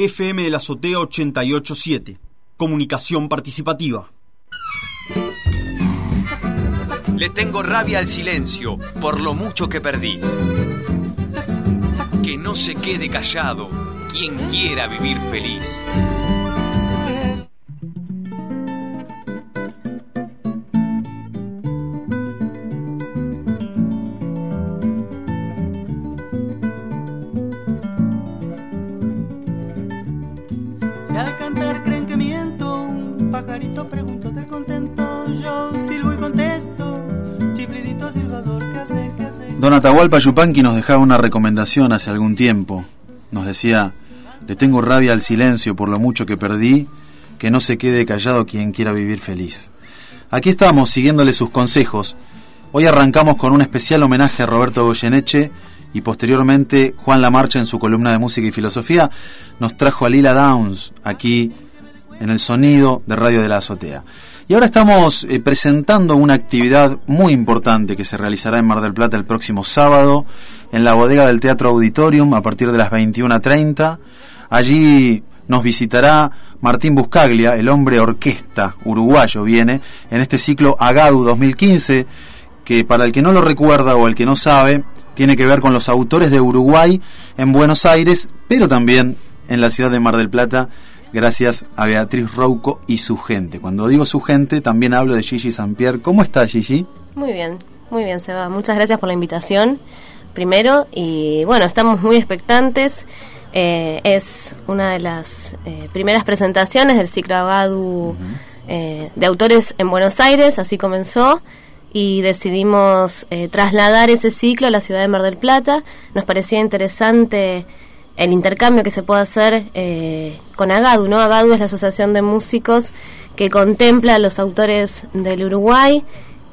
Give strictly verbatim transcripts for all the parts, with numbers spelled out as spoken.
F M de la Azotea ochenta y ocho punto siete. Comunicación participativa. Le tengo rabia al silencio por lo mucho que perdí. Que no se quede callado quien quiera vivir feliz. Si al cantar creen que miento, un pajarito pregunto de contento, yo silbo y contesto, chiflidito silbador, ¿qué hace, qué hace? Don Atahualpa Yupanqui nos dejaba una recomendación hace algún tiempo. Nos decía: le tengo rabia al silencio por lo mucho que perdí, que no se quede callado quien quiera vivir feliz. Aquí estamos, siguiéndole sus consejos. Hoy arrancamos con un especial homenaje a Roberto Goyeneche, y posteriormente Juan Lamarcha, en su columna de música y filosofía, nos trajo a Lila Downs aquí en el sonido de Radio de la Azotea. Y ahora estamos eh, presentando una actividad muy importante que se realizará en Mar del Plata el próximo sábado en la bodega del Teatro Auditorium a partir de las veintiuna treinta. Allí nos visitará Martín Buscaglia, el hombre orquesta uruguayo, viene en este ciclo Agadu dos mil quince, que para el que no lo recuerda o el que no sabe, tiene que ver con los autores de Uruguay en Buenos Aires, pero también en la ciudad de Mar del Plata, gracias a Beatriz Rouco y su gente. Cuando digo su gente, también hablo de Gigi Sampier. ¿Cómo está, Gigi? Muy bien, muy bien, Seba. Muchas gracias por la invitación, primero. Y bueno, estamos muy expectantes. Eh, es una de las eh, primeras presentaciones del ciclo Agadu uh-huh. eh, de autores en Buenos Aires, así comenzó. Y decidimos eh, trasladar ese ciclo a la ciudad de Mar del Plata. Nos parecía interesante el intercambio que se puede hacer eh, con Agadu, ¿no? Agadu es la asociación de músicos que contempla a los autores del Uruguay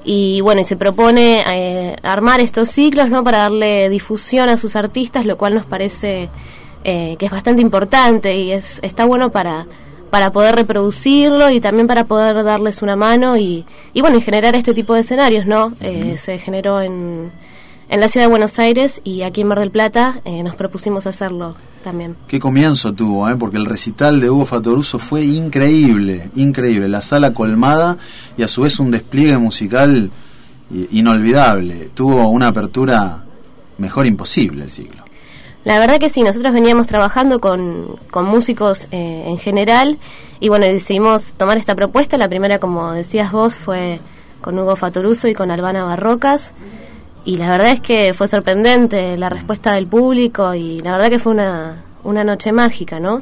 y bueno, y se propone eh, armar estos ciclos, ¿no? Para darle difusión a sus artistas, lo cual nos parece eh, que es bastante importante y es está bueno para para poder reproducirlo y también para poder darles una mano y, y bueno, y generar este tipo de escenarios, ¿no? Uh-huh. Eh, se generó en, en la ciudad de Buenos Aires y aquí en Mar del Plata eh, nos propusimos hacerlo también. Qué comienzo tuvo, ¿eh? Porque el recital de Hugo Fatoruso fue increíble, increíble, la sala colmada y a su vez un despliegue musical inolvidable. Tuvo una apertura mejor imposible el ciclo. La verdad que sí, nosotros veníamos trabajando con, con músicos eh, en general y bueno, decidimos tomar esta propuesta. La primera, como decías vos, fue con Hugo Fatoruso y con Albana Barrocas y la verdad es que fue sorprendente la respuesta del público y la verdad que fue una, una noche mágica, ¿no?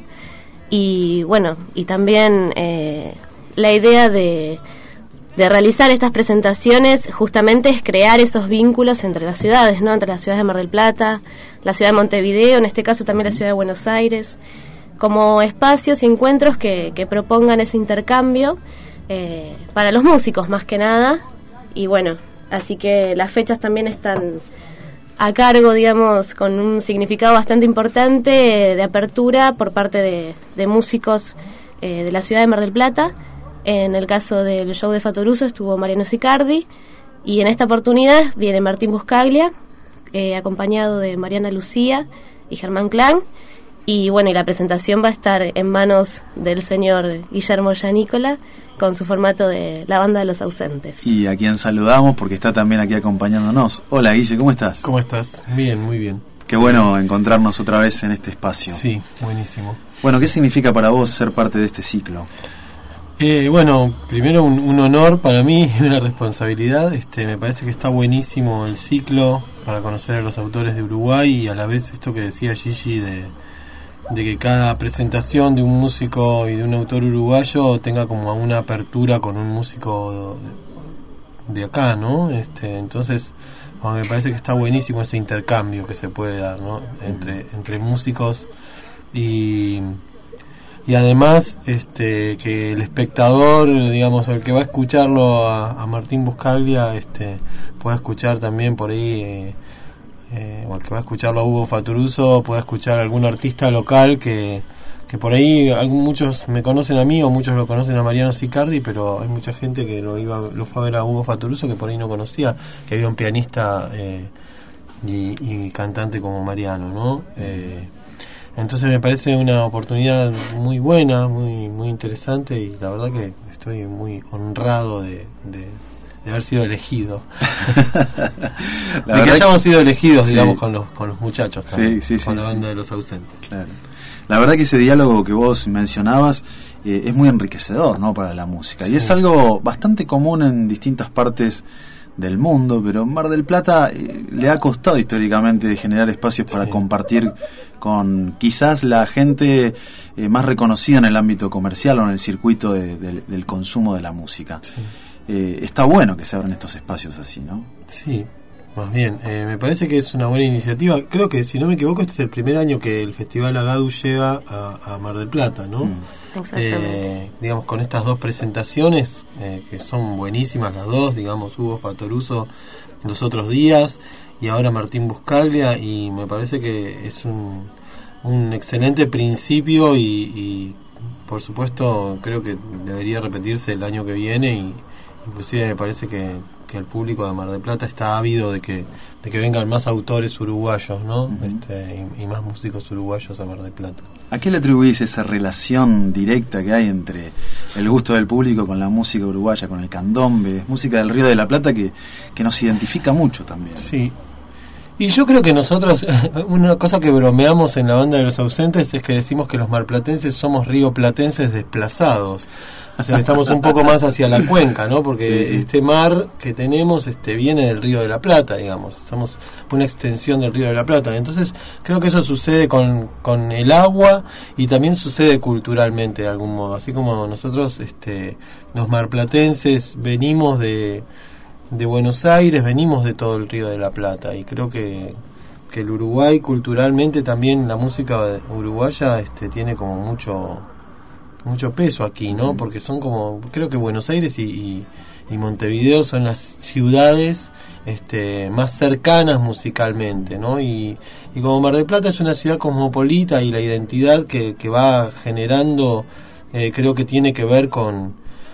Y bueno, y también eh, la idea de... de realizar estas presentaciones justamente es crear esos vínculos entre las ciudades, ¿no? Entre las ciudades de Mar del Plata, la ciudad de Montevideo, en este caso también la ciudad de Buenos Aires, como espacios y encuentros que, que propongan ese intercambio eh, para los músicos más que nada. Y bueno, así que las fechas también están a cargo, digamos, con un significado bastante importante de apertura por parte de, de músicos eh, de la ciudad de Mar del Plata. En el caso del show de Fatoruso estuvo Mariano Sicardi y en esta oportunidad viene Martín Buscaglia, eh, acompañado de Mariana Lucía y Germán Clan. Y bueno, y la presentación va a estar en manos del señor Guillermo Yanícola con su formato de La Banda de los Ausentes. Y a quien saludamos porque está también aquí acompañándonos. Hola, Guille, ¿cómo estás? ¿Cómo estás? Bien, muy bien. Qué bueno encontrarnos otra vez en este espacio. Sí, buenísimo. Bueno, ¿qué significa para vos ser parte de este ciclo? Eh, bueno, primero un, un honor para mí y una responsabilidad. Este, me parece que está buenísimo el ciclo para conocer a los autores de Uruguay y a la vez esto que decía Gigi de, de que cada presentación de un músico y de un autor uruguayo tenga como una apertura con un músico de, de acá, ¿no? Este, entonces, bueno, me parece que está buenísimo ese intercambio que se puede dar, ¿no? Entre, entre músicos y... Y además, este, que el espectador, digamos, el que va a escucharlo a, a Martín Buscaglia, este, pueda escuchar también por ahí, eh, eh, o el que va a escucharlo a Hugo Fatoruso, pueda escuchar a algún artista local que, que por ahí, algún, muchos me conocen a mí o muchos lo conocen a Mariano Sicardi, pero hay mucha gente que lo iba, lo fue a ver a Hugo Fatoruso que por ahí no conocía, que había un pianista eh, y, y cantante como Mariano, ¿no? Eh, Entonces me parece una oportunidad muy buena, muy muy interesante, y la verdad que estoy muy honrado de, de, de haber sido elegido. de que hayamos sido elegidos, sí, digamos, con los con los muchachos también, sí, sí, con sí, la banda sí. de Los Ausentes. Claro. La verdad que ese diálogo que vos mencionabas eh, es muy enriquecedor, ¿no?, para la música. Sí. Y es algo bastante común en distintas partes del mundo, pero en Mar del Plata eh, le ha costado históricamente de generar espacios para sí. compartir con quizás la gente eh, más reconocida en el ámbito comercial o en el circuito de, de, del consumo de la música. Sí. Eh, está bueno que se abran estos espacios así, ¿no? Sí, más bien. Eh, me parece que es una buena iniciativa. Creo que, si no me equivoco, este es el primer año que el Festival Agadu lleva a, a Mar del Plata, ¿no? Mm. Exactamente. Eh, digamos, con estas dos presentaciones, eh, que son buenísimas las dos, digamos, Hugo Fatoruso los otros días y ahora Martín Buscaglia, y me parece que es un, un excelente principio y, y por supuesto creo que debería repetirse el año que viene, y inclusive me parece que, que el público de Mar del Plata está ávido de que de que vengan más autores uruguayos, ¿no? Uh-huh. este, y, y más músicos uruguayos a Mar del Plata. ¿A qué le atribuís esa relación directa que hay entre el gusto del público con la música uruguaya, con el candombe, música del Río de la Plata que, que nos identifica mucho también? Sí. Y yo creo que nosotros, una cosa que bromeamos en la banda de Los Ausentes es que decimos que los marplatenses somos rioplatenses desplazados. O sea, estamos un poco más hacia la cuenca, ¿no? Porque sí, sí. este mar que tenemos este viene del Río de la Plata, digamos. Somos una extensión del Río de la Plata. Entonces, creo que eso sucede con, con el agua y también sucede culturalmente de algún modo. Así como nosotros, este, los marplatenses, venimos de, de Buenos Aires, venimos de todo el Río de la Plata. Y creo que, que el Uruguay, culturalmente, también la música uruguaya este, tiene como mucho... mucho peso aquí, ¿no? Porque son como, creo que Buenos Aires y, y, y Montevideo son las ciudades este, más cercanas musicalmente, ¿no? Y, y como Mar del Plata es una ciudad cosmopolita, y la identidad que, que va generando eh, creo que tiene que ver con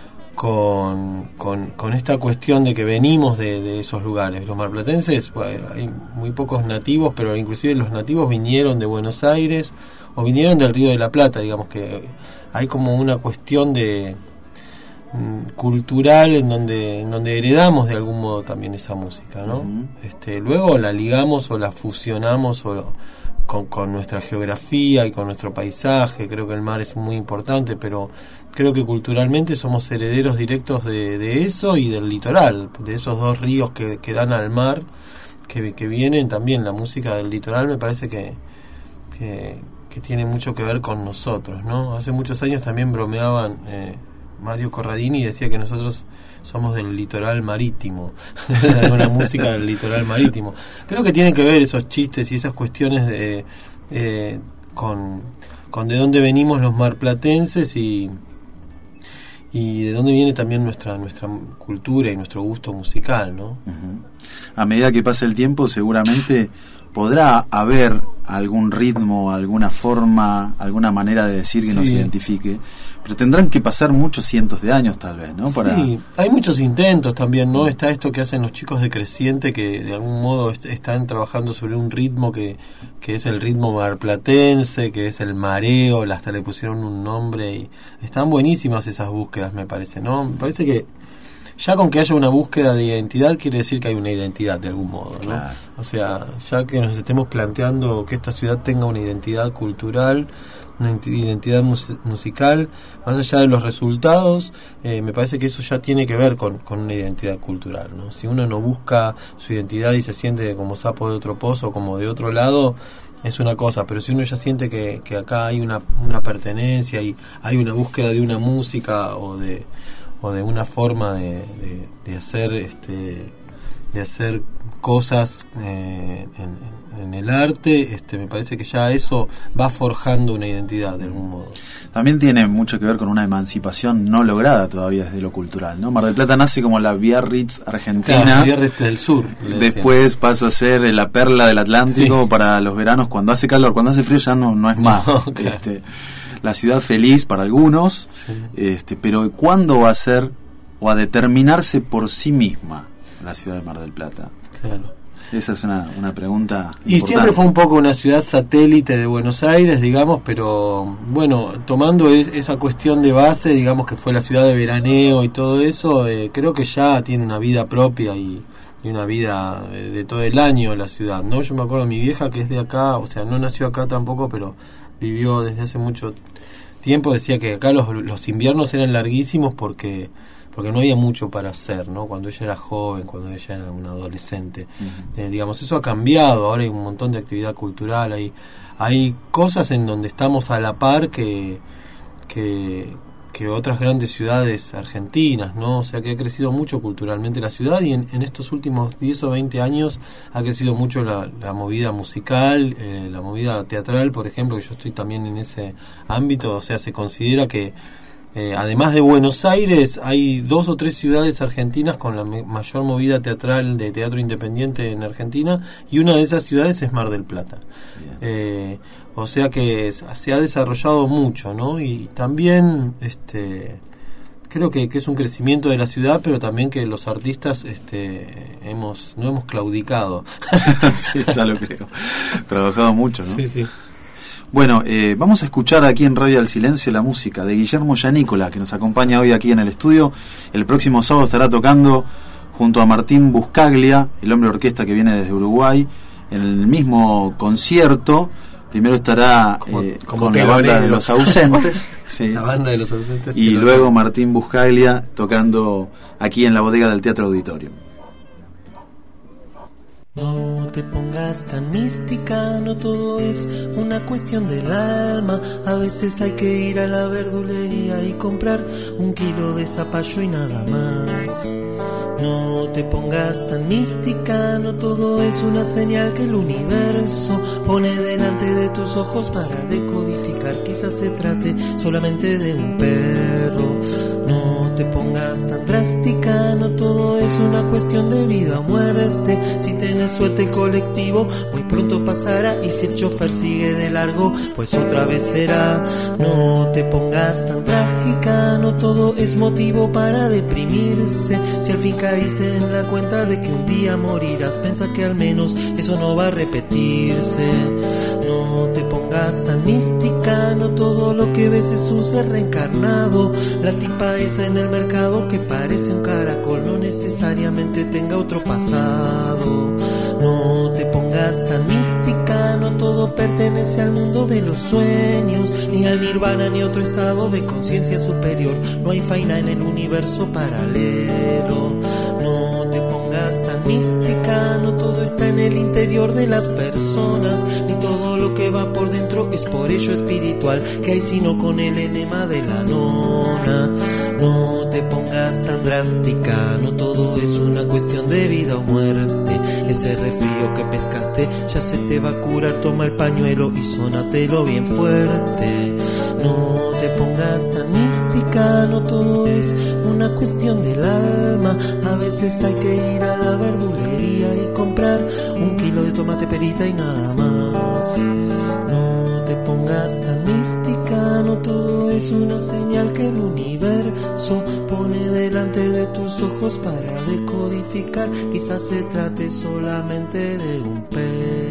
con, con con esta cuestión de que venimos de, de esos lugares. Los marplatenses, bueno, hay muy pocos nativos, pero inclusive los nativos vinieron de Buenos Aires o vinieron del Río de la Plata, digamos que hay como una cuestión de mm, cultural en donde en donde heredamos de algún modo también esa música, ¿no? Uh-huh. Este, luego la ligamos o la fusionamos o, con, con nuestra geografía y con nuestro paisaje. Creo que el mar es muy importante, pero creo que culturalmente somos herederos directos de, de eso y del litoral, de esos dos ríos que, que dan al mar, que, que vienen también. La música del litoral me parece que, que que tiene mucho que ver con nosotros, ¿no? Hace muchos años también bromeaban eh, Mario Corradini y decía que nosotros somos del litoral marítimo, una música del litoral marítimo. Creo que tienen que ver esos chistes y esas cuestiones de, eh, con, con de dónde venimos los marplatenses y, y de dónde viene también nuestra nuestra cultura y nuestro gusto musical, ¿no? Uh-huh. A medida que pasa el tiempo, seguramente podrá haber algún ritmo, alguna forma, alguna manera de decir que sí. nos identifique, pero tendrán que pasar muchos cientos de años tal vez, ¿no? Para... Sí, hay muchos intentos también, ¿no? Está esto que hacen los chicos de Creciente, que de algún modo est- están trabajando sobre un ritmo que, que es el ritmo marplatense, que es el mareo, hasta le pusieron un nombre, y están buenísimas esas búsquedas, me parece, ¿no? Me parece que ya con que haya una búsqueda de identidad quiere decir que hay una identidad de algún modo, ¿no? Claro. O sea, ya que nos estemos planteando que esta ciudad tenga una identidad cultural, una identidad mus- musical, más allá de los resultados, eh, me parece que eso ya tiene que ver con, con una identidad cultural, ¿no? Si uno no busca su identidad y se siente como sapo de otro pozo, como de otro lado, es una cosa, pero si uno ya siente que, que acá hay una, una pertenencia y hay una búsqueda de una música o de o de una forma de, de, de hacer este de hacer cosas eh, en, en el arte, este me parece que ya eso va forjando una identidad de algún modo. También tiene mucho que ver con una emancipación no lograda todavía desde lo cultural, ¿no? Mar del Plata nace como la Biarritz argentina, claro, Biarritz del sur, después pasa a ser la perla del Atlántico, sí, para los veranos cuando hace calor, cuando hace frío ya no, no es más. No, claro. este, la ciudad feliz para algunos, sí, este, pero ¿cuándo va a ser o a determinarse por sí misma la ciudad de Mar del Plata? Claro. Esa es una, una pregunta Y importante. siempre fue un poco una ciudad satélite de Buenos Aires, digamos, pero bueno, tomando es, esa cuestión de base, digamos que fue la ciudad de veraneo y todo eso, eh, creo que ya tiene una vida propia y, y una vida de, de todo el año la ciudad, ¿no? Yo me acuerdo de mi vieja que es de acá, o sea, no nació acá tampoco, pero vivió desde hace mucho tiempo, decía que acá los, los inviernos eran larguísimos porque... porque no había mucho para hacer, ¿no? Cuando ella era joven, cuando ella era una adolescente. Uh-huh. Eh, digamos, eso ha cambiado, ahora hay un montón de actividad cultural, hay, hay cosas en donde estamos a la par que, que, que otras grandes ciudades argentinas, ¿no? O sea que ha crecido mucho culturalmente la ciudad y en, en estos últimos diez o veinte años ha crecido mucho la, la movida musical, eh, la movida teatral, por ejemplo, que yo estoy también en ese ámbito, o sea, se considera que Eh, además de Buenos Aires, hay dos o tres ciudades argentinas con la me- mayor movida teatral de teatro independiente en Argentina, y una de esas ciudades es Mar del Plata. Eh, o sea que es, se ha desarrollado mucho, ¿no? Y también este creo que, que es un crecimiento de la ciudad, pero también que los artistas este hemos no hemos claudicado. Sí, ya lo creo. Trabajado mucho, ¿no? Sí, sí. Bueno, eh, vamos a escuchar aquí en Radio del Silencio la música de Guillermo Yanícola, que nos acompaña hoy aquí en el estudio. El próximo sábado estará tocando junto a Martín Buscaglia, el hombre de orquesta que viene desde Uruguay, en el mismo concierto. Primero estará como, eh, como con la banda telonero. de Los Ausentes, sí. La banda de Los Ausentes. Y luego Martín Buscaglia tocando aquí en la bodega del Teatro Auditorio. No te pongas tan mística, no todo es una cuestión del alma. A veces hay que ir a la verdulería y comprar un kilo de zapallo y nada más. No te pongas tan mística, no todo es una señal que el universo pone delante de tus ojos para decodificar. Quizás se trate solamente de un perro. No te pongas tan drástica, no todo es una cuestión de vida o muerte. Si tenés suerte el colectivo muy pronto pasará, y si el chofer sigue de largo pues otra vez será. No te pongas tan trágica, no todo es motivo para deprimirse. Si al fin caíste en la cuenta de que un día morirás, piensa que al menos eso no va a repetirse. No te pongas tan mística, no todo lo que ves es un ser reencarnado. La tipa esa en el mercado que parece un caracol no necesariamente tenga otro pasado. No te pongas tan mística, no todo pertenece al mundo de los sueños, ni al nirvana ni otro estado de conciencia superior. No hay faina en el universo paralelo. No te pongas tan mística, no todo está en el interior de las personas, ni todo lo que va por dentro es por ello espiritual. Que hay sino con el enema de la nona. No te pongas tan drástica, no todo es una cuestión de vida o muerte. Ese resfrío que pescaste ya se te va a curar, toma el pañuelo y sónatelo bien fuerte. No te pongas tan mística, no todo es una cuestión del alma. A veces hay que ir a la verdulería y comprar un kilo de tomate perita y nada más. No te pongas tan mística, no todo es una señal que el universo pone delante de tus ojos para decodificar. Quizás se trate solamente de un perro.